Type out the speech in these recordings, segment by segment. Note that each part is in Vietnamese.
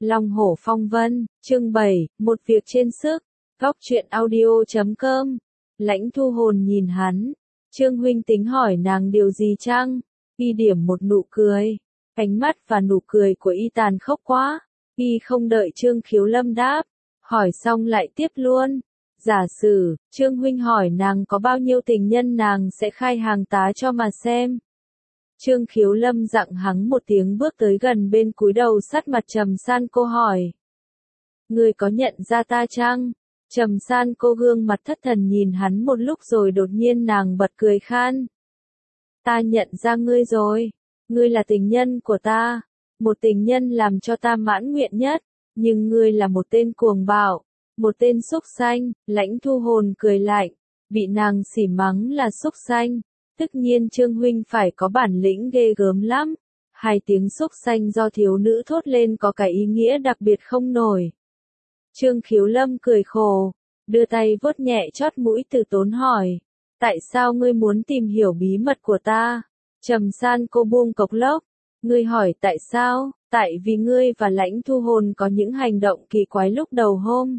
Long hổ phong vân, chương 7, một việc trên sức, góc truyện audio.com. Lãnh Thu Hồn nhìn hắn, Trương huynh tính hỏi nàng điều gì chăng? Y điểm một nụ cười, ánh mắt và nụ cười của y tàn khốc quá. Y không đợi Trương Khiếu Lâm đáp, hỏi xong lại tiếp luôn. Giả sử, Trương huynh hỏi nàng có bao nhiêu tình nhân nàng sẽ khai hàng tá cho mà xem. Trương Khiếu Lâm dặng hắng một tiếng bước tới gần bên cúi đầu sát mặt Trầm San cô hỏi. Ngươi có nhận ra ta chăng? Trầm San cô gương mặt thất thần nhìn hắn một lúc rồi đột nhiên nàng bật cười khan. Ta nhận ra ngươi rồi. Ngươi là tình nhân của ta. Một tình nhân làm cho ta mãn nguyện nhất. Nhưng ngươi là một tên cuồng bạo. Một tên súc sanh. Lãnh Thu Hồn cười lạnh. Bị nàng xỉ mắng là súc sanh. Tất nhiên Trương huynh phải có bản lĩnh ghê gớm lắm. Hai tiếng súc sanh do thiếu nữ thốt lên có cái ý nghĩa đặc biệt không nổi. Trương Khiếu Lâm cười khổ, đưa tay vuốt nhẹ chót mũi Từ Tốn hỏi. Tại sao ngươi muốn tìm hiểu bí mật của ta? Trầm San cô buông cộc lốc. Ngươi hỏi tại sao? Tại vì ngươi và Lãnh Thu Hồn có những hành động kỳ quái lúc đầu hôm.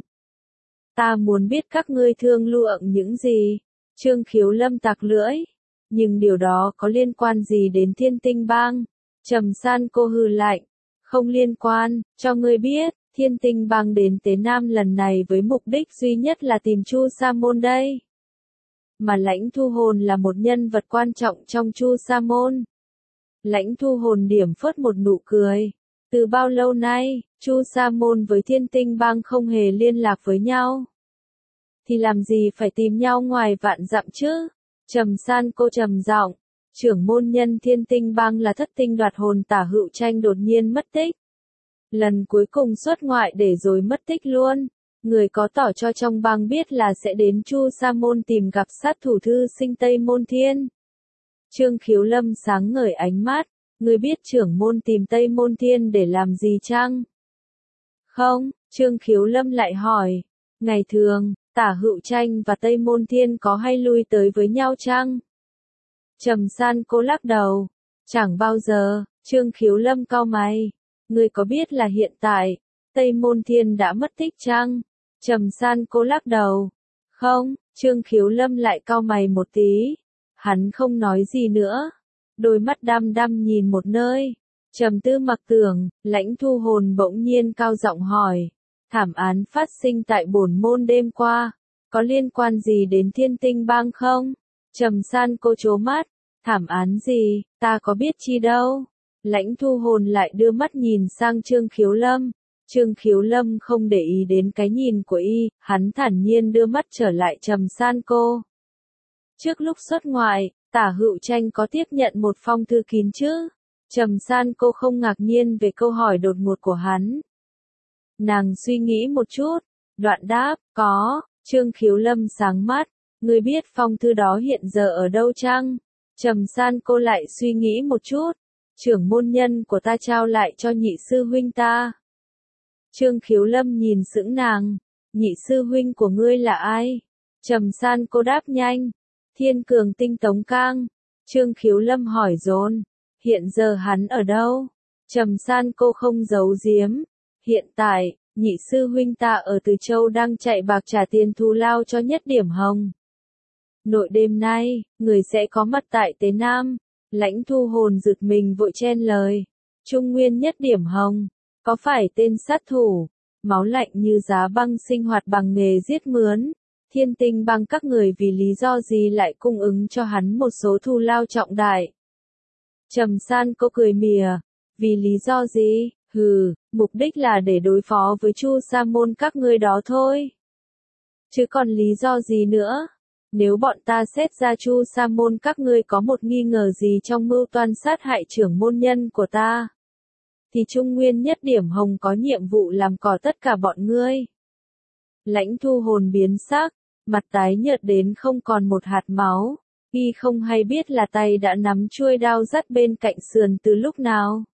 Ta muốn biết các ngươi thương lượng những gì. Trương Khiếu Lâm tặc lưỡi. Nhưng điều đó có liên quan gì đến Thiên Tinh Bang? Trầm San cô hừ lạnh. Không liên quan, cho ngươi biết, Thiên Tinh Bang đến Tế Nam lần này với mục đích duy nhất là tìm Chu Sa Môn đây. Mà Lãnh Thu Hồn là một nhân vật quan trọng trong Chu Sa Môn. Lãnh Thu Hồn điểm phớt một nụ cười. Từ bao lâu nay, Chu Sa Môn với Thiên Tinh Bang không hề liên lạc với nhau. Thì làm gì phải tìm nhau ngoài vạn dặm chứ? Trầm San cô trầm giọng, trưởng môn nhân Thiên Tinh Bang là Thất Tinh Đoạt Hồn Tả Hữu Tranh đột nhiên mất tích. Lần cuối cùng xuất ngoại để rồi mất tích luôn. Người có tỏ cho trong bang biết là sẽ đến Chu Sa Môn tìm gặp sát thủ thư sinh Tây Môn Thiên. Trương Khiếu Lâm sáng ngời ánh mắt, người biết trưởng môn tìm Tây Môn Thiên để làm gì chăng? Không, Trương Khiếu Lâm lại hỏi, ngày thường, Tả Hữu Tranh và Tây Môn Thiên có hay lui tới với nhau chăng? Trầm San cô lắc đầu, chẳng bao giờ. Trương Khiếu Lâm cau mày, ngươi có biết là hiện tại, Tây Môn Thiên đã mất tích chăng? Trầm San cô lắc đầu, không. Trương Khiếu Lâm lại cau mày một tí, hắn không nói gì nữa, đôi mắt đăm đăm nhìn một nơi, trầm tư mặc tưởng. Lãnh Thu Hồn bỗng nhiên cao giọng hỏi. Thảm án phát sinh tại bổn môn đêm qua, có liên quan gì đến Thiên Tinh Bang không? Trầm San cô trố mắt, thảm án gì, ta có biết chi đâu. Lãnh Thu Hồn lại đưa mắt nhìn sang Trương Khiếu Lâm. Trương Khiếu Lâm không để ý đến cái nhìn của y, hắn thản nhiên đưa mắt trở lại Trầm San cô. Trước lúc xuất ngoại, Tả Hữu Tranh có tiếp nhận một phong thư kín chứ? Trầm San cô không ngạc nhiên về câu hỏi đột ngột của hắn. Nàng suy nghĩ một chút, đoạn đáp, có. Trương Khiếu Lâm sáng mắt, ngươi biết phong thư đó hiện giờ ở đâu chăng? Trầm San cô lại suy nghĩ một chút, trưởng môn nhân của ta trao lại cho nhị sư huynh ta. Trương Khiếu Lâm nhìn sững nàng, nhị sư huynh của ngươi là ai? Trầm San cô đáp nhanh, Thiên Cường Tinh Tống Cang. Trương Khiếu Lâm hỏi dồn, hiện giờ hắn ở đâu? Trầm San cô không giấu giếm. Hiện tại, nhị sư huynh ta ở Từ Châu đang chạy bạc trả tiền thù lao cho Nhất Điểm Hồng. Nội đêm nay, người sẽ có mặt tại Tế Nam. Lãnh Thu Hồn giật mình vội chen lời. Trung Nguyên Nhất Điểm Hồng, có phải tên sát thủ, máu lạnh như giá băng sinh hoạt bằng nghề giết mướn? Thiên Tinh Bang các người vì lý do gì lại cung ứng cho hắn một số thù lao trọng đại? Trầm San cô cười mỉa, vì lý do gì? Hừ, mục đích là để đối phó với Chu Sa Môn các ngươi đó thôi. Chứ còn lý do gì nữa? Nếu bọn ta xét ra Chu Sa Môn các ngươi có một nghi ngờ gì trong mưu toan sát hại trưởng môn nhân của ta, thì Trung Nguyên Nhất Điểm Hồng có nhiệm vụ làm cỏ tất cả bọn ngươi. Lãnh Thu Hồn biến sắc, mặt tái nhợt đến không còn một hạt máu, y không hay biết là tay đã nắm chuôi đao dắt bên cạnh sườn từ lúc nào.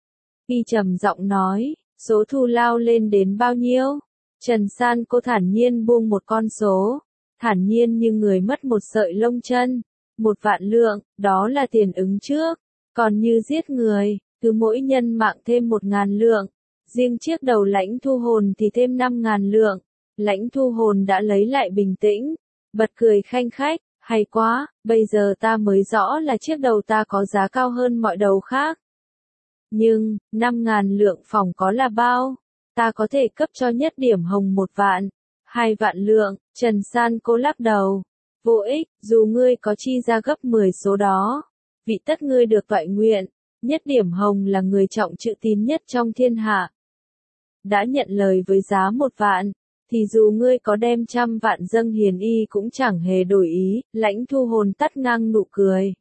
Y trầm giọng nói, số thù lao lên đến bao nhiêu? Trần San cô thản nhiên buông một con số, thản nhiên như người mất một sợi lông chân. 1.000.000 lượng, đó là tiền ứng trước. Còn như giết người, cứ mỗi nhân mạng thêm 1.000 lượng. riêng chiếc đầu Lãnh Thu Hồn thì thêm 5.000 lượng. Lãnh Thu Hồn đã lấy lại bình tĩnh, bật cười khanh khách, hay quá, bây giờ ta mới rõ là chiếc đầu ta có giá cao hơn mọi đầu khác. Nhưng, 5.000 lượng phòng có là bao? Ta có thể cấp cho Nhất Điểm Hồng 1 vạn, 2 vạn lượng. Trần San cô lắc đầu. Vô ích, dù ngươi có chi ra gấp 10 số đó, vị tất ngươi được toại nguyện. Nhất Điểm Hồng là người trọng chữ tín nhất trong thiên hạ. Đã nhận lời với giá 1 vạn, thì dù ngươi có đem 100 vạn dâng hiền y cũng chẳng hề đổi ý. Lãnh Thu Hồn tắt ngang nụ cười.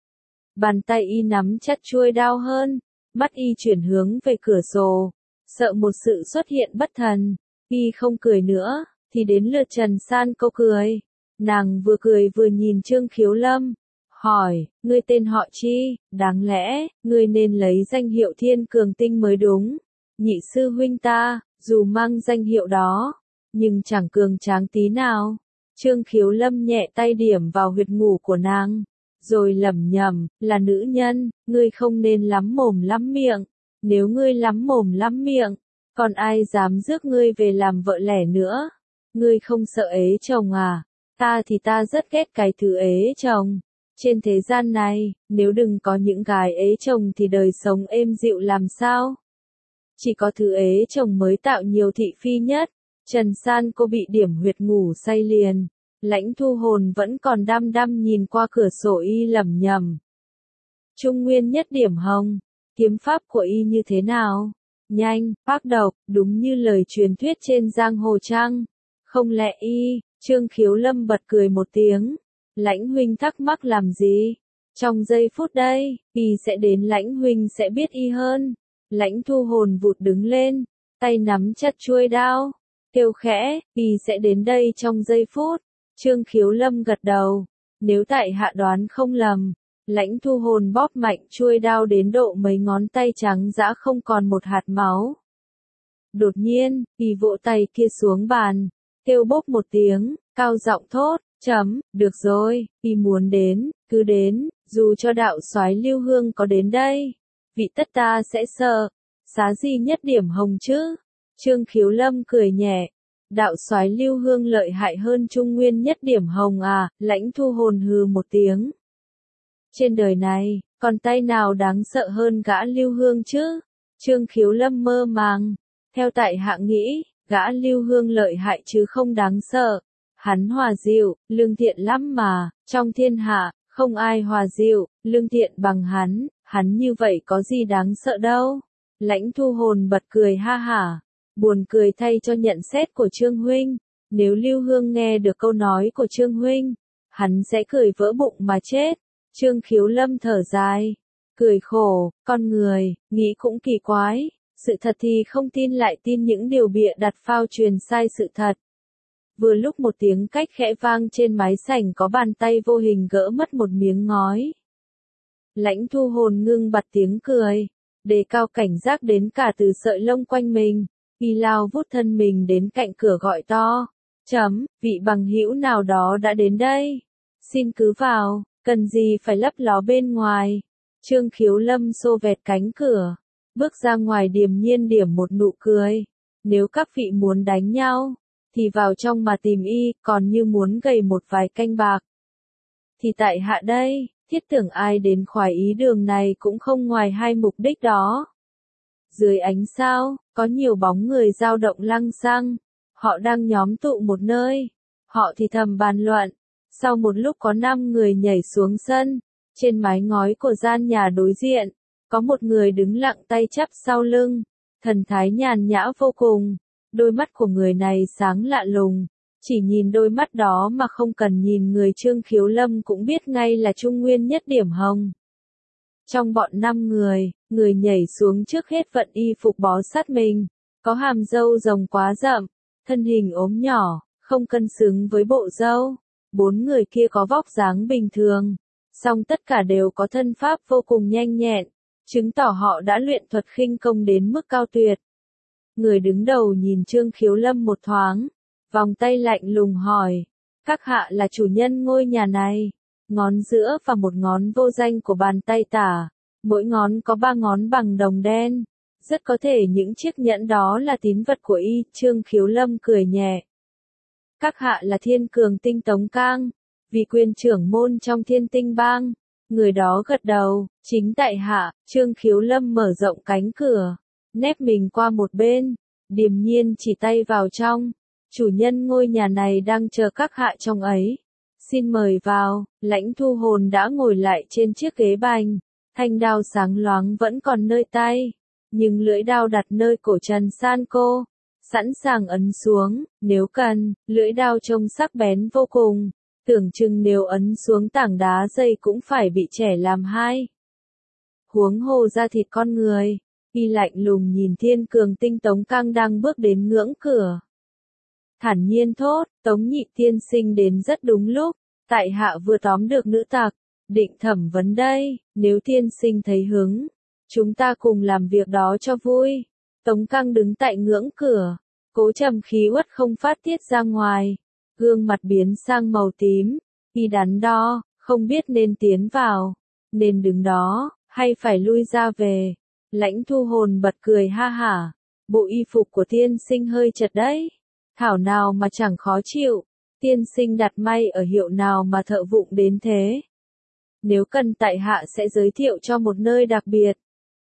Bàn tay y nắm chặt chuôi đao hơn, mắt y chuyển hướng về cửa sổ, sợ một sự xuất hiện bất thần. Y không cười nữa, thì đến lượt Trần San cô cười. Nàng vừa cười vừa nhìn Trương Khiếu Lâm, hỏi, ngươi tên họ chi? Đáng lẽ, ngươi nên lấy danh hiệu Thiên Cường Tinh mới đúng. Nhị sư huynh ta, dù mang danh hiệu đó, nhưng chẳng cường tráng tí nào. Trương Khiếu Lâm nhẹ tay điểm vào huyệt ngủ của nàng, rồi lẩm nhẩm, là nữ nhân, ngươi không nên lắm mồm lắm miệng. Nếu ngươi lắm mồm lắm miệng, còn ai dám rước ngươi về làm vợ lẽ nữa? Ngươi không sợ ế chồng à? Ta thì ta rất ghét cái thứ ế chồng. Trên thế gian này, nếu đừng có những gái ế chồng thì đời sống êm dịu làm sao? Chỉ có thứ ế chồng mới tạo nhiều thị phi nhất. Trần San cô bị điểm huyệt ngủ say liền. Lãnh Thu Hồn vẫn còn đăm đăm nhìn qua cửa sổ y lẩm nhẩm. Trung Nguyên Nhất Điểm Hồng, kiếm pháp của y như thế nào? Nhanh, phác độc, đúng như lời truyền thuyết trên giang hồ chăng? Không lẽ y? Trương Khiếu Lâm bật cười một tiếng. Lãnh huynh thắc mắc làm gì? Trong giây phút đây, y sẽ đến, Lãnh huynh sẽ biết y hơn. Lãnh Thu Hồn vụt đứng lên, tay nắm chặt chuôi đao, kêu khẽ, y sẽ đến đây trong giây phút. Trương Khiếu Lâm gật đầu. Nếu tại hạ đoán không lầm, Lãnh Thu Hồn bóp mạnh chuôi đao đến độ mấy ngón tay trắng dã không còn một hạt máu. Đột nhiên, y vỗ tay kia xuống bàn, kêu bốp một tiếng, cao giọng thốt, được rồi, y muốn đến, cứ đến, dù cho đạo soái Lưu Hương có đến đây, vị tất ta sẽ sợ, xá gì Nhất Điểm Hồng chứ? Trương Khiếu Lâm cười nhẹ, đạo soái Lưu Hương lợi hại hơn Trung Nguyên Nhất Điểm Hồng à? Lãnh Thu Hồn hừ một tiếng. Trên đời này, còn tay nào đáng sợ hơn gã Lưu Hương chứ? Trương Khiếu Lâm mơ màng, theo tại hạ nghĩ, gã Lưu Hương lợi hại chứ không đáng sợ. Hắn hòa dịu, lương thiện lắm mà, trong thiên hạ, không ai hòa dịu, lương thiện bằng hắn như vậy có gì đáng sợ đâu. Lãnh Thu Hồn bật cười ha hả, buồn cười thay cho nhận xét của Trương huynh. Nếu Lưu Hương nghe được câu nói của Trương huynh, hắn sẽ cười vỡ bụng mà chết. Trương Khiếu Lâm thở dài, cười khổ, con người, nghĩ cũng kỳ quái, sự thật thì không tin lại tin những điều bịa đặt phao truyền sai sự thật. Vừa lúc một tiếng cách khẽ vang trên mái sảnh, có bàn tay vô hình gỡ mất một miếng ngói. Lãnh Thu Hồn ngưng bặt tiếng cười, đề cao cảnh giác đến cả từ sợi lông quanh mình, y lao vút thân mình đến cạnh cửa gọi to, vị bằng hữu nào đó đã đến đây, xin cứ vào, cần gì phải lấp ló bên ngoài. Trương Khiếu Lâm xô vẹt cánh cửa, bước ra ngoài điềm nhiên điểm một nụ cười, nếu các vị muốn đánh nhau, thì vào trong mà tìm y, còn như muốn gầy một vài canh bạc, thì tại hạ đây. Thiết tưởng ai đến khoái ý đường này cũng không ngoài hai mục đích đó. Dưới ánh sao, có nhiều bóng người dao động lăng xăng. Họ đang nhóm tụ một nơi. Họ thì thầm bàn luận. Sau một lúc có 5 người nhảy xuống sân. Trên mái ngói của gian nhà đối diện, có một người đứng lặng tay chắp sau lưng. Thần thái nhàn nhã vô cùng. Đôi mắt của người này sáng lạ lùng. Chỉ nhìn đôi mắt đó mà không cần nhìn người, Trương Khiếu Lâm cũng biết ngay là Trung Nguyên Nhất Điểm Hồng. Trong bọn 5 người, người nhảy xuống trước hết vận y phục bó sát mình, có hàm râu rồng quá rậm, thân hình ốm nhỏ, không cân xứng với bộ râu. 4 người kia có vóc dáng bình thường, song tất cả đều có thân pháp vô cùng nhanh nhẹn, chứng tỏ họ đã luyện thuật khinh công đến mức cao tuyệt. Người đứng đầu nhìn Trương Khiếu Lâm một thoáng, vòng tay lạnh lùng hỏi, các hạ là chủ nhân ngôi nhà này? Ngón giữa và một ngón vô danh của bàn tay tả, mỗi ngón có 3 ngón bằng đồng đen, Rất có thể những chiếc nhẫn đó là tín vật của y, Trương Khiếu Lâm cười nhẹ. Các hạ là Thiên Cường Tinh Tống Cang, vì quyền trưởng môn trong Thiên Tinh Bang. Người đó gật đầu, chính tại hạ. Trương Khiếu Lâm mở rộng cánh cửa, nép mình qua một bên, điềm nhiên chỉ tay vào trong. Chủ nhân ngôi nhà này đang chờ các hạ trong ấy. Xin mời vào. Lãnh Thu Hồn đã ngồi lại trên chiếc ghế bành, thanh đao sáng loáng vẫn còn nơi tay, nhưng lưỡi đao đặt nơi cổ Trần San cô, sẵn sàng ấn xuống, nếu cần. Lưỡi đao trông sắc bén vô cùng, tưởng chừng nếu ấn xuống tảng đá dây cũng phải bị chẻ làm hai. Huống hồ da thịt con người. Y lạnh lùng nhìn Thiên Cường Tinh Tống Cang đang bước đến ngưỡng cửa. Thản nhiên thốt, Tống Nhị tiên sinh đến rất đúng lúc, tại hạ vừa tóm được nữ tặc, định thẩm vấn đây, nếu tiên sinh thấy hứng, chúng ta cùng làm việc đó cho vui. Tống Cang đứng tại ngưỡng cửa, cố trầm khí uất không phát tiết ra ngoài, gương mặt biến sang màu tím, y đắn đo, không biết nên tiến vào, nên đứng đó, hay phải lui ra về. Lãnh Thu Hồn bật cười ha hả, bộ y phục của tiên sinh hơi chật đấy, thảo nào mà chẳng khó chịu, tiên sinh đặt may ở hiệu nào mà thợ vụng đến thế. Nếu cần tại hạ sẽ giới thiệu cho một nơi đặc biệt,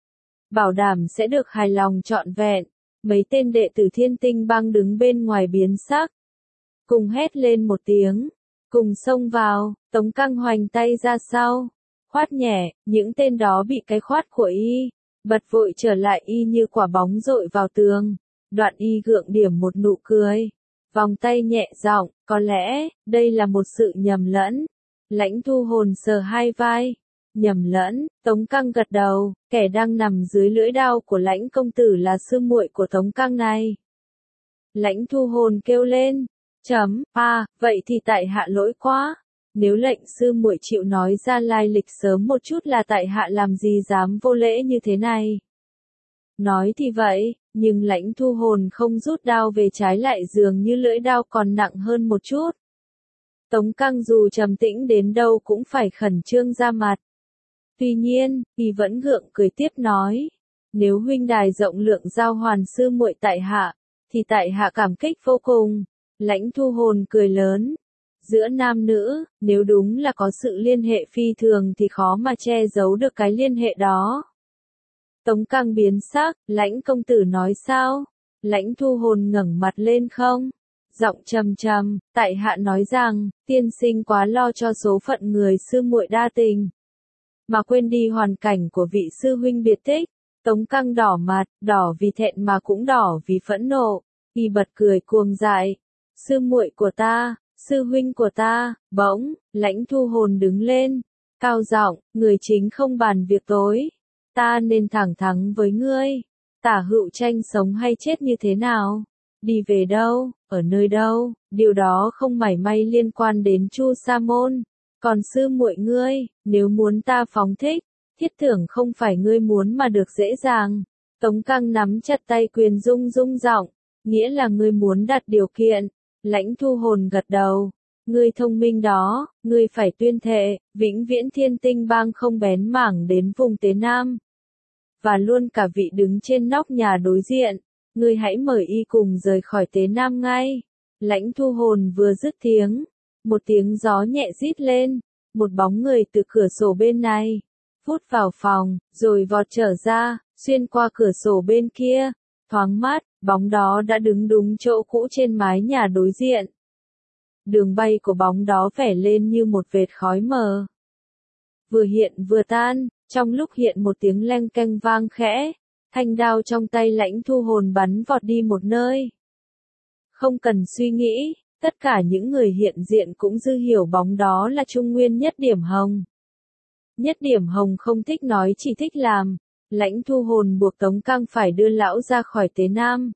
bảo đảm sẽ được hài lòng trọn vẹn. Mấy tên đệ tử Thiên Tinh Bang đứng bên ngoài biến sắc, cùng hét lên một tiếng, cùng xông vào. Tống Cang hoành tay ra sau, khoát nhẹ, những tên đó bị cái khoát của y, bật vội trở lại y như quả bóng dội vào tường. Đoạn y gượng điểm một nụ cười, vòng tay nhẹ giọng, có lẽ, đây là một sự nhầm lẫn. Lãnh Thu Hồn sờ hai vai, nhầm lẫn. Tống Cang gật đầu, kẻ đang nằm dưới lưỡi đao của Lãnh công tử là sư muội của Tống Cang này. Lãnh Thu Hồn kêu lên, vậy thì tại hạ lỗi quá. Nếu lệnh sư muội chịu nói ra lai lịch sớm một chút là tại hạ làm gì dám vô lễ như thế này. Nói thì vậy, nhưng Lãnh Thu Hồn không rút đao về, trái lại dường như lưỡi đao còn nặng hơn một chút. Tống Cang dù trầm tĩnh đến đâu cũng phải khẩn trương ra mặt. Tuy nhiên, y vẫn gượng cười tiếp nói, nếu huynh đài rộng lượng giao hoàn sư muội tại hạ, thì tại hạ cảm kích vô cùng. Lãnh Thu Hồn cười lớn, giữa nam nữ, nếu đúng là có sự liên hệ phi thường thì khó mà che giấu được cái liên hệ đó. Tống Cang biến sắc, Lãnh công tử nói sao? Lãnh Thu Hồn ngẩng mặt lên không? Giọng trầm trầm, tại hạ nói rằng, tiên sinh quá lo cho số phận người sư muội đa tình, mà quên đi hoàn cảnh của vị sư huynh biệt tích. Tống Cang đỏ mặt, đỏ vì thẹn mà cũng đỏ vì phẫn nộ, y bật cười cuồng dại. Sư muội của ta, sư huynh của ta. Bỗng, Lãnh Thu Hồn đứng lên, cao giọng, người chính không bàn việc tối. Ta nên thẳng thắn với ngươi, Tả Hữu Tranh sống hay chết như thế nào, đi về đâu, ở nơi đâu, điều đó không mảy may liên quan đến Chu Sa Môn. Còn sư muội ngươi, nếu muốn ta phóng thích, thiết tưởng không phải ngươi muốn mà được dễ dàng. Tống Cang nắm chặt tay quyền rung giọng, nghĩa là ngươi muốn đặt điều kiện. Lãnh Thu Hồn gật đầu, ngươi thông minh đó, ngươi phải tuyên thệ, vĩnh viễn Thiên Tinh Bang không bén mảng đến vùng Tế Nam. Và luôn cả vị đứng trên nóc nhà đối diện, ngươi hãy mời y cùng rời khỏi Tế Nam ngay. Lãnh Thu Hồn vừa dứt tiếng, một tiếng gió nhẹ rít lên, một bóng người từ cửa sổ bên này phút vào phòng, rồi vọt trở ra, xuyên qua cửa sổ bên kia. Thoáng mắt, bóng đó đã đứng đúng chỗ cũ trên mái nhà đối diện. Đường bay của bóng đó vẽ lên như một vệt khói mờ, vừa hiện vừa tan. Trong lúc hiện một tiếng leng keng vang khẽ, thanh đao trong tay Lãnh Thu Hồn bắn vọt đi một nơi. Không cần suy nghĩ, tất cả những người hiện diện cũng dư hiểu bóng đó là Trung Nguyên Nhất Điểm Hồng. Nhất Điểm Hồng không thích nói chỉ thích làm. Lãnh Thu Hồn buộc Tống Cang phải đưa lão ra khỏi Tế Nam.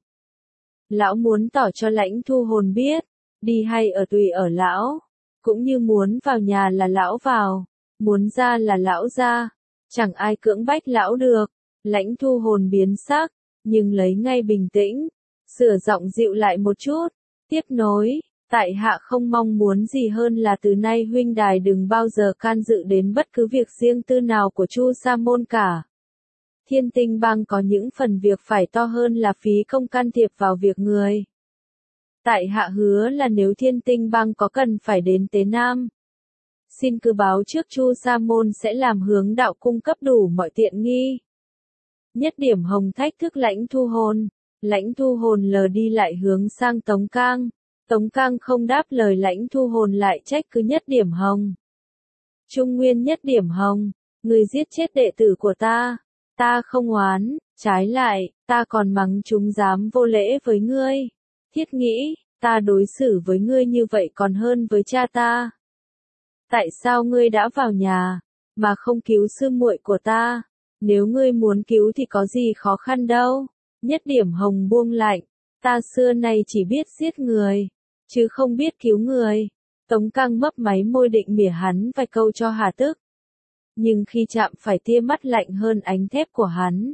Lão muốn tỏ cho Lãnh Thu Hồn biết, đi hay ở tùy ở lão, cũng như muốn vào nhà là lão vào, muốn ra là lão ra, chẳng ai cưỡng bách lão được. Lãnh Thu Hồn biến sắc, nhưng lấy ngay bình tĩnh, sửa giọng dịu lại một chút, tiếp nối, tại hạ không mong muốn gì hơn là từ nay huynh đài đừng bao giờ can dự đến bất cứ việc riêng tư nào của Chu Sa Môn cả. Thiên Tinh Bang có những phần việc phải to hơn là phí công can thiệp vào việc người. Tại hạ hứa là nếu Thiên Tinh Bang có cần phải đến Tế Nam, xin cứ báo trước Chu Sa Môn sẽ làm hướng đạo cung cấp đủ mọi tiện nghi. Nhất Điểm Hồng thách thức Lãnh Thu Hồn. Lãnh Thu Hồn lờ đi lại hướng sang Tống Cang. Tống Cang không đáp lời Lãnh Thu Hồn lại trách cứ Nhất Điểm Hồng. Trung Nguyên Nhất Điểm Hồng, người giết chết đệ tử của ta không oán, trái lại, ta còn mắng chúng dám vô lễ với ngươi. Thiết nghĩ, ta đối xử với ngươi như vậy còn hơn với cha ta. Tại sao ngươi đã vào nhà, mà không cứu sư muội của ta? Nếu ngươi muốn cứu thì có gì khó khăn đâu. Nhất Điểm Hồng buông lạnh, ta xưa nay chỉ biết giết người, chứ không biết cứu người. Tống Cang mấp máy môi định mỉa hắn vài câu cho hà tức. Nhưng khi chạm phải tia mắt lạnh hơn ánh thép của hắn,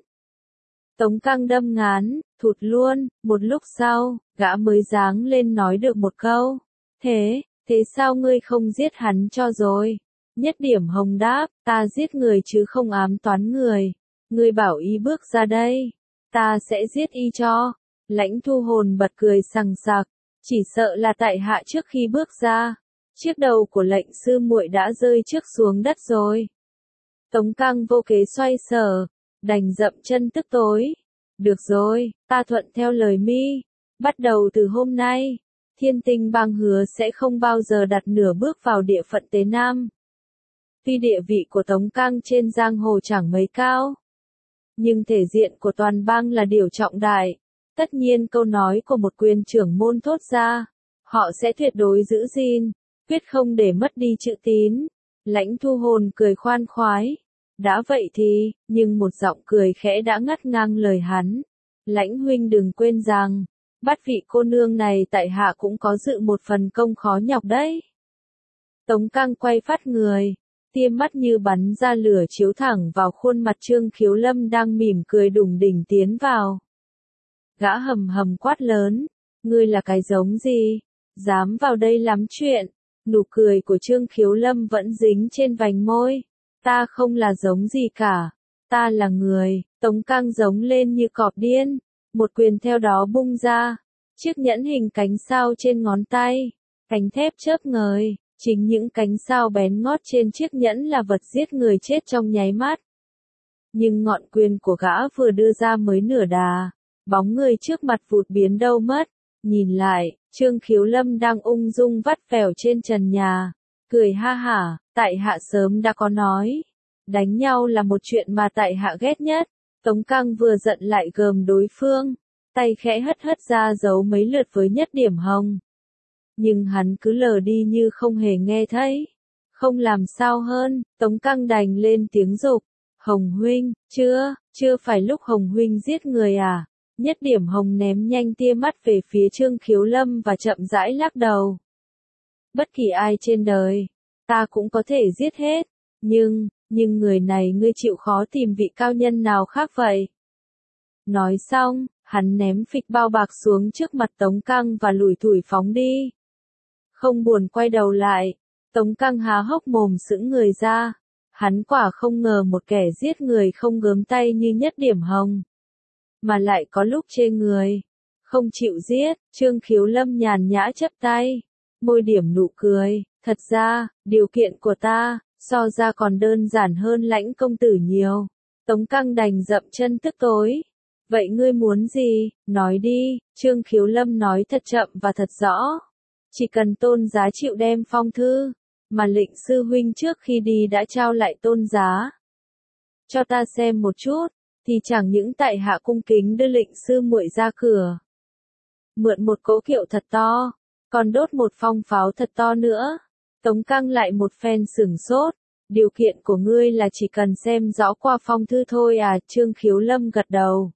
Tống Cang đâm ngán, thụt luôn. Một lúc sau, gã mới giáng lên nói được một câu. Thế sao ngươi không giết hắn cho rồi? Nhất Điểm Hồng đáp, ta giết người chứ không ám toán người. Ngươi bảo y bước ra đây, ta sẽ giết y cho. Lãnh Thu Hồn bật cười sằng sặc, chỉ sợ là tại hạ trước khi bước ra, chiếc đầu của lệnh sư muội đã rơi trước xuống đất rồi. Tống Cang vô kế xoay sở, đành dậm chân tức tối. Được rồi, ta thuận theo lời mi. Bắt đầu từ hôm nay, Thiên Tinh Bang hứa sẽ không bao giờ đặt nửa bước vào địa phận Tế Nam. Tuy địa vị của Tống Cang trên giang hồ chẳng mấy cao, nhưng thể diện của toàn bang là điều trọng đại. Tất nhiên câu nói của một quyền trưởng môn thốt ra, họ sẽ tuyệt đối giữ gìn, quyết không để mất đi chữ tín. Lãnh Thu Hồn cười khoan khoái. Đã vậy thì, nhưng một giọng cười khẽ đã ngắt ngang lời hắn. Lãnh huynh đừng quên rằng, bắt vị cô nương này tại hạ cũng có dự một phần công khó nhọc đấy. Tống Cang quay phát người, tia mắt như bắn ra lửa chiếu thẳng vào khuôn mặt Trương Khiếu Lâm đang mỉm cười đùng đỉnh tiến vào. Gã hầm hầm quát lớn, ngươi là cái giống gì? Dám vào đây lắm chuyện. Nụ cười của Trương Khiếu Lâm vẫn dính trên vành môi. Ta không là giống gì cả. Ta là người. Tống Cang giống lên như cọp điên. Một quyền theo đó bung ra. Chiếc nhẫn hình cánh sao trên ngón tay. Cánh thép chớp ngời. Chính những cánh sao bén ngót trên chiếc nhẫn là vật giết người chết trong nháy mắt. Nhưng ngọn quyền của gã vừa đưa ra mới nửa đà. Bóng người trước mặt vụt biến đâu mất. Nhìn lại, Trương Khiếu Lâm đang ung dung vắt vẻo trên trần nhà. Cười ha hả, tại hạ sớm đã có nói. Đánh nhau là một chuyện mà tại hạ ghét nhất. Tống Cang vừa giận lại gờm đối phương. Tay khẽ hất ra giấu mấy lượt với Nhất Điểm Hồng. Nhưng hắn cứ lờ đi như không hề nghe thấy. Không làm sao hơn, Tống Cang đành lên tiếng dục. Hồng huynh, chưa phải lúc Hồng huynh giết người à? Nhất Điểm Hồng ném nhanh tia mắt về phía Trương Khiếu Lâm và chậm rãi lắc đầu. Bất kỳ ai trên đời, ta cũng có thể giết hết, nhưng người này ngươi chịu khó tìm vị cao nhân nào khác vậy? Nói xong, hắn ném phịch bao bạc xuống trước mặt Tống Cang và lủi thủi phóng đi. Không buồn quay đầu lại, Tống Cang há hốc mồm sững người ra. Hắn quả không ngờ một kẻ giết người không gớm tay như Nhất Điểm Hồng, mà lại có lúc chê người không chịu giết. Trương Khiếu Lâm nhàn nhã chắp tay, môi điểm nụ cười, thật ra, điều kiện của ta, so ra còn đơn giản hơn Lãnh công tử nhiều. Tống Cang đành dậm chân tức tối. Vậy ngươi muốn gì, nói đi. Trương Khiếu Lâm nói thật chậm và thật rõ. Chỉ cần Tôn Giá chịu đem phong thư mà Lệnh sư huynh trước khi đi đã trao lại Tôn Giá cho ta xem một chút, thì chẳng những tại hạ cung kính đưa Lệnh sư muội ra cửa, mượn một cỗ kiệu thật to, còn đốt một phong pháo thật to nữa. Tống Cang lại một phen sửng sốt. Điều kiện của ngươi là chỉ cần xem rõ qua phong thư thôi à? Trương Khiếu Lâm gật đầu.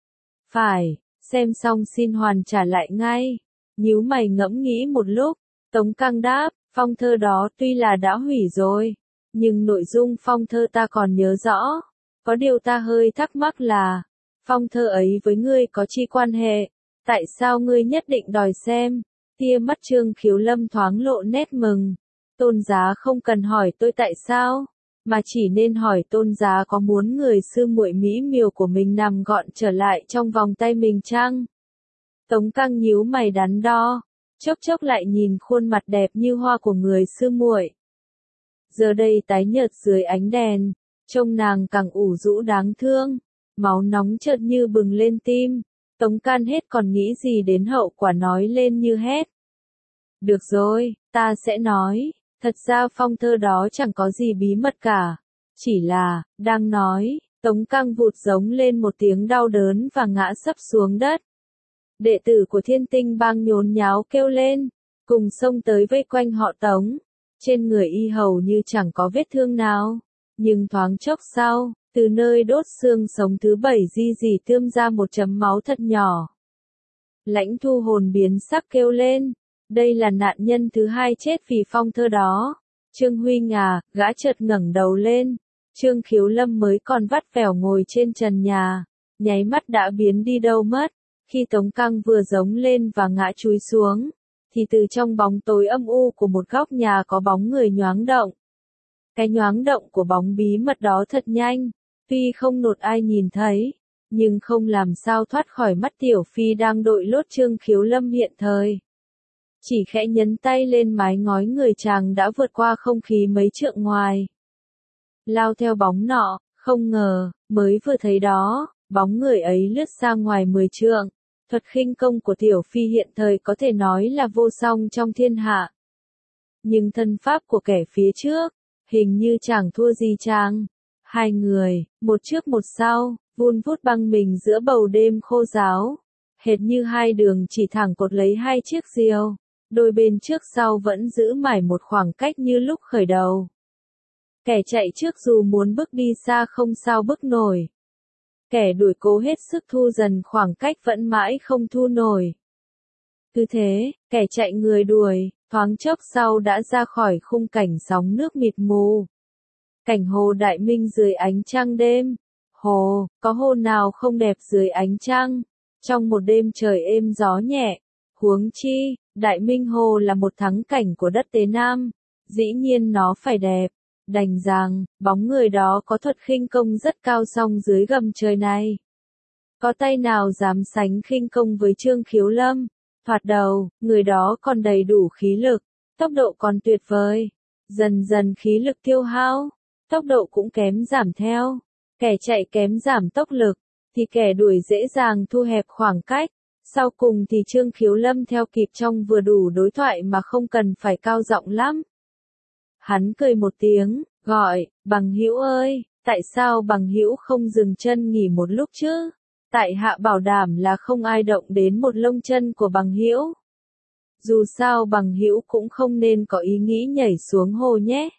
Phải, xem xong xin hoàn trả lại ngay. Nhíu mày ngẫm nghĩ một lúc, Tống Cang đáp, phong thơ đó tuy là đã hủy rồi, nhưng nội dung phong thơ ta còn nhớ rõ. Có điều ta hơi thắc mắc là, phong thơ ấy với ngươi có chi quan hệ? Tại sao ngươi nhất định đòi xem? Tia mắt Trương Khiếu Lâm thoáng lộ nét mừng. Tôn Giá không cần hỏi tôi tại sao, mà chỉ nên hỏi Tôn giá có muốn người sư muội mỹ miều của mình nằm gọn trở lại trong vòng tay mình chăng? Tống Cang nhíu mày đắn đo, chốc chốc lại nhìn khuôn mặt đẹp như hoa của người sư muội. Giờ đây tái nhợt dưới ánh đèn, trông nàng càng ủ rũ đáng thương, máu nóng chợt như bừng lên tim. Tống Can hết còn nghĩ gì đến hậu quả nói lên như hét. Được rồi, ta sẽ nói, thật ra phong thơ đó chẳng có gì bí mật cả. Chỉ là, đang nói, Tống Cang vụt giống lên một tiếng đau đớn và ngã sấp xuống đất. Đệ tử của Thiên Tinh Bang nhốn nháo kêu lên, cùng xông tới vây quanh họ Tống. Trên người y hầu như chẳng có vết thương nào, nhưng thoáng chốc sau, từ nơi đốt xương sống thứ 7 rỉ tươm ra một chấm máu thật nhỏ. Lãnh Thu Hồn biến sắc kêu lên, đây là nạn nhân thứ 2 chết vì phong thơ đó. Trương Huynh à, gã chợt ngẩng đầu lên, Trương Khiếu Lâm mới còn vắt vẻo ngồi trên trần nhà, nháy mắt đã biến đi đâu mất. Khi Tống Cang vừa giống lên và ngã chúi xuống, thì từ trong bóng tối âm u của một góc nhà có bóng người nhoáng động. Cái nhoáng động của bóng bí mật đó thật nhanh, tuy không nột ai nhìn thấy, nhưng không làm sao thoát khỏi mắt Tiểu Phi đang đội lốt Trương Khiếu Lâm hiện thời. Chỉ khẽ nhấn tay lên mái ngói người chàng đã vượt qua không khí mấy trượng ngoài. Lao theo bóng nọ, không ngờ, mới vừa thấy đó, bóng người ấy lướt ra ngoài 10 trượng. Thuật khinh công của Tiểu Phi hiện thời có thể nói là vô song trong thiên hạ. Nhưng thân pháp của kẻ phía trước, hình như chẳng thua gì chàng. Hai người, một trước một sau, vun vút băng mình giữa bầu đêm khô ráo. Hệt như hai đường chỉ thẳng cột lấy hai chiếc diều, đôi bên trước sau vẫn giữ mãi một khoảng cách như lúc khởi đầu. Kẻ chạy trước dù muốn bước đi xa không sao bước nổi. Kẻ đuổi cố hết sức thu dần khoảng cách vẫn mãi không thu nổi. Cứ thế, kẻ chạy người đuổi, thoáng chốc sau đã ra khỏi khung cảnh sóng nước mịt mù. Cảnh hồ đại minh dưới ánh trăng đêm. Hồ, có hồ nào không đẹp dưới ánh trăng? Trong một đêm trời êm gió nhẹ, huống chi, đại minh hồ là một thắng cảnh của đất Tế Nam. Dĩ nhiên nó phải đẹp. Đành rằng, bóng người đó có thuật khinh công rất cao song dưới gầm trời này. Có tay nào dám sánh khinh công với Trương Khiếu Lâm? Thoạt đầu, người đó còn đầy đủ khí lực, tốc độ còn tuyệt vời. Dần dần khí lực tiêu hao, tốc độ cũng kém giảm theo. Kẻ chạy kém giảm tốc lực, thì kẻ đuổi dễ dàng thu hẹp khoảng cách. Sau cùng thì Trương Khiếu Lâm theo kịp trong vừa đủ đối thoại mà không cần phải cao giọng lắm. Hắn cười một tiếng, gọi, Bằng Hữu ơi, tại sao Bằng Hữu không dừng chân nghỉ một lúc chứ? Tại hạ bảo đảm là không ai động đến một lông chân của Bằng Hữu. Dù sao Bằng Hữu cũng không nên có ý nghĩ nhảy xuống hồ nhé.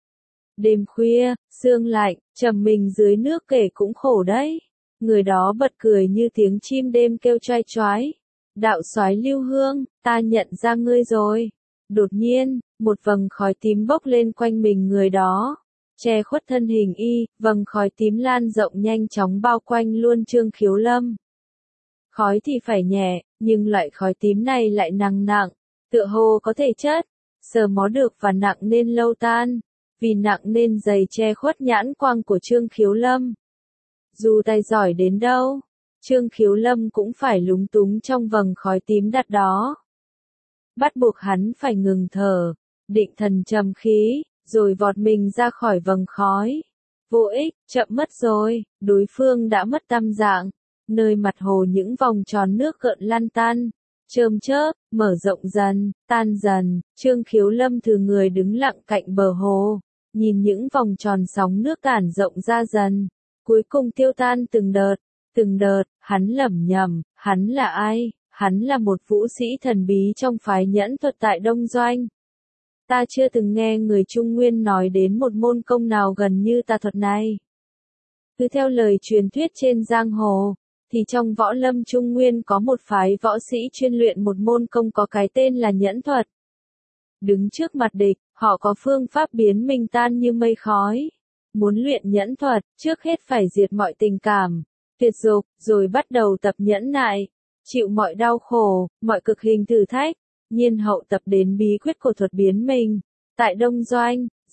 Đêm khuya, sương lạnh, trầm mình dưới nước kể cũng khổ đấy. Người đó bật cười như tiếng chim đêm kêu choai choái. Đạo soái Lưu Hương, ta nhận ra ngươi rồi. Đột nhiên, một vầng khói tím bốc lên quanh mình người đó, che khuất thân hình y, vầng khói tím lan rộng nhanh chóng bao quanh luôn Trương Khiếu Lâm. Khói thì phải nhẹ, nhưng loại khói tím này lại nặng nặng, tựa hồ có thể chất, sờ mó được và nặng nên lâu tan, vì nặng nên dày che khuất nhãn quang của Trương Khiếu Lâm. Dù tài giỏi đến đâu, Trương Khiếu Lâm cũng phải lúng túng trong vầng khói tím đặt đó. Bắt buộc hắn phải ngừng thở, định thần trầm khí, rồi vọt mình ra khỏi vầng khói. Vô ích, chậm mất rồi, đối phương đã mất tăm dạng. Nơi mặt hồ những vòng tròn nước gợn lăn tăn, chớm chớp, mở rộng dần, tan dần. Trương Khiếu Lâm thừ người đứng lặng cạnh bờ hồ, nhìn những vòng tròn sóng nước tản rộng ra dần, cuối cùng tiêu tan từng đợt, hắn lẩm nhẩm, hắn là ai? Hắn là một vũ sĩ thần bí trong phái nhẫn thuật tại Đông Doanh. Ta chưa từng nghe người Trung Nguyên nói đến một môn công nào gần như tà thuật này. Cứ theo lời truyền thuyết trên giang hồ, thì trong võ lâm Trung Nguyên có một phái võ sĩ chuyên luyện một môn công có cái tên là nhẫn thuật. Đứng trước mặt địch, họ có phương pháp biến mình tan như mây khói. Muốn luyện nhẫn thuật, trước hết phải diệt mọi tình cảm, tuyệt dục, rồi bắt đầu tập nhẫn nại. Chịu mọi đau khổ, mọi cực hình thử thách, nhiên hậu tập đến bí quyết của thuật biến mình. Tại Đông Doanh,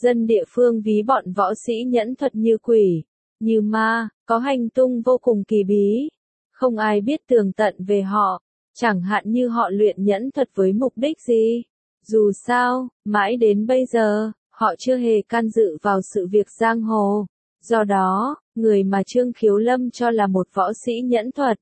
Dân địa phương ví bọn võ sĩ nhẫn thuật như quỷ, như ma, có hành tung vô cùng kỳ bí. Không ai biết tường tận về họ, chẳng hạn như họ luyện nhẫn thuật với mục đích gì. Dù sao, mãi đến bây giờ, họ chưa hề can dự vào sự việc giang hồ. Do đó, người mà Trương Khiếu Lâm cho là một võ sĩ nhẫn thuật,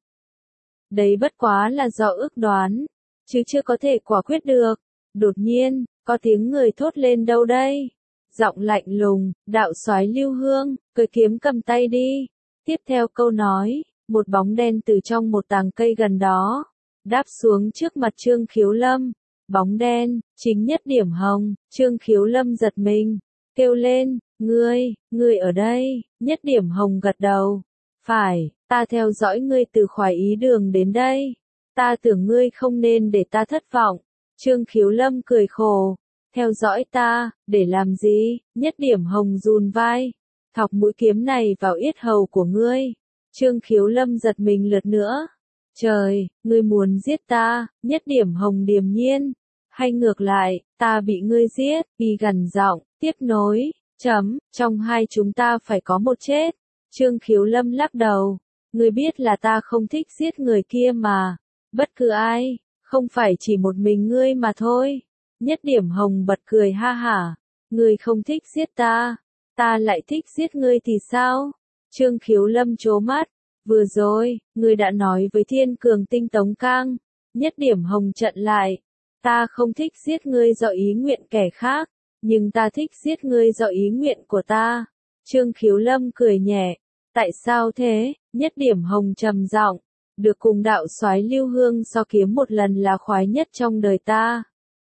đấy bất quá là do ước đoán, chứ chưa có thể quả quyết được. Đột nhiên, có tiếng người thốt lên đâu đây? Giọng lạnh lùng, đạo soái Lưu Hương, cười kiếm cầm tay đi. Tiếp theo câu nói, một bóng đen từ trong một tàng cây gần đó, đáp xuống trước mặt Trương Khiếu Lâm. Bóng đen, chính Nhất Điểm Hồng. Trương Khiếu Lâm giật mình, kêu lên, ngươi ở đây. Nhất Điểm Hồng gật đầu. Phải, ta theo dõi ngươi từ Khoái Ý Đường đến đây. Ta tưởng ngươi không nên để ta thất vọng. Trương Khiếu Lâm cười khổ. Theo dõi ta, để làm gì? Nhất Điểm Hồng run vai. Thọc mũi kiếm này vào yết hầu của ngươi. Trương Khiếu Lâm giật mình lượt nữa. Trời, ngươi muốn giết ta? Nhất Điểm Hồng điềm nhiên. Hay ngược lại, ta bị ngươi giết? Y gằn giọng, tiếp nối. Trong hai chúng ta phải có một chết. Trương Khiếu Lâm lắc đầu. Ngươi biết là ta không thích giết người kia mà. Bất cứ ai, không phải chỉ một mình ngươi mà thôi. Nhất Điểm Hồng bật cười ha hả. Ngươi không thích giết ta, ta lại thích giết ngươi thì sao? Trương Khiếu Lâm trố mắt. Vừa rồi, ngươi đã nói với Thiên Cường Tinh Tống Cang. Nhất Điểm Hồng trận lại. Ta không thích giết ngươi do ý nguyện kẻ khác, nhưng ta thích giết ngươi do ý nguyện của ta. Trương Khiếu Lâm cười nhẹ. Tại sao thế? Nhất Điểm Hồng trầm giọng. Được cùng đạo soái Lưu Hương so kiếm một lần là khoái nhất trong đời ta.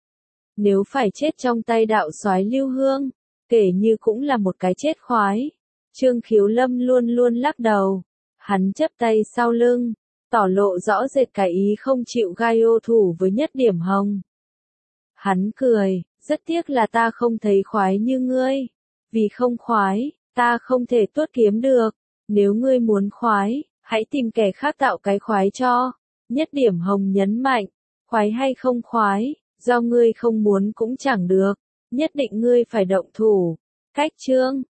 Nếu phải chết trong tay đạo soái Lưu Hương, kể như cũng là một cái chết khoái. Trương Khiếu Lâm luôn luôn lắc đầu. Hắn chắp tay sau lưng, tỏ lộ rõ rệt cái ý không chịu gai ô thủ với Nhất Điểm Hồng. Hắn cười, rất tiếc là ta không thấy khoái như ngươi. Vì không khoái, ta không thể tuốt kiếm được. Nếu ngươi muốn khoái, hãy tìm kẻ khác tạo cái khoái cho. Nhất Điểm Hồng nhấn mạnh, khoái hay không khoái, do ngươi không muốn cũng chẳng được. Nhất định ngươi phải động thủ. Cách chương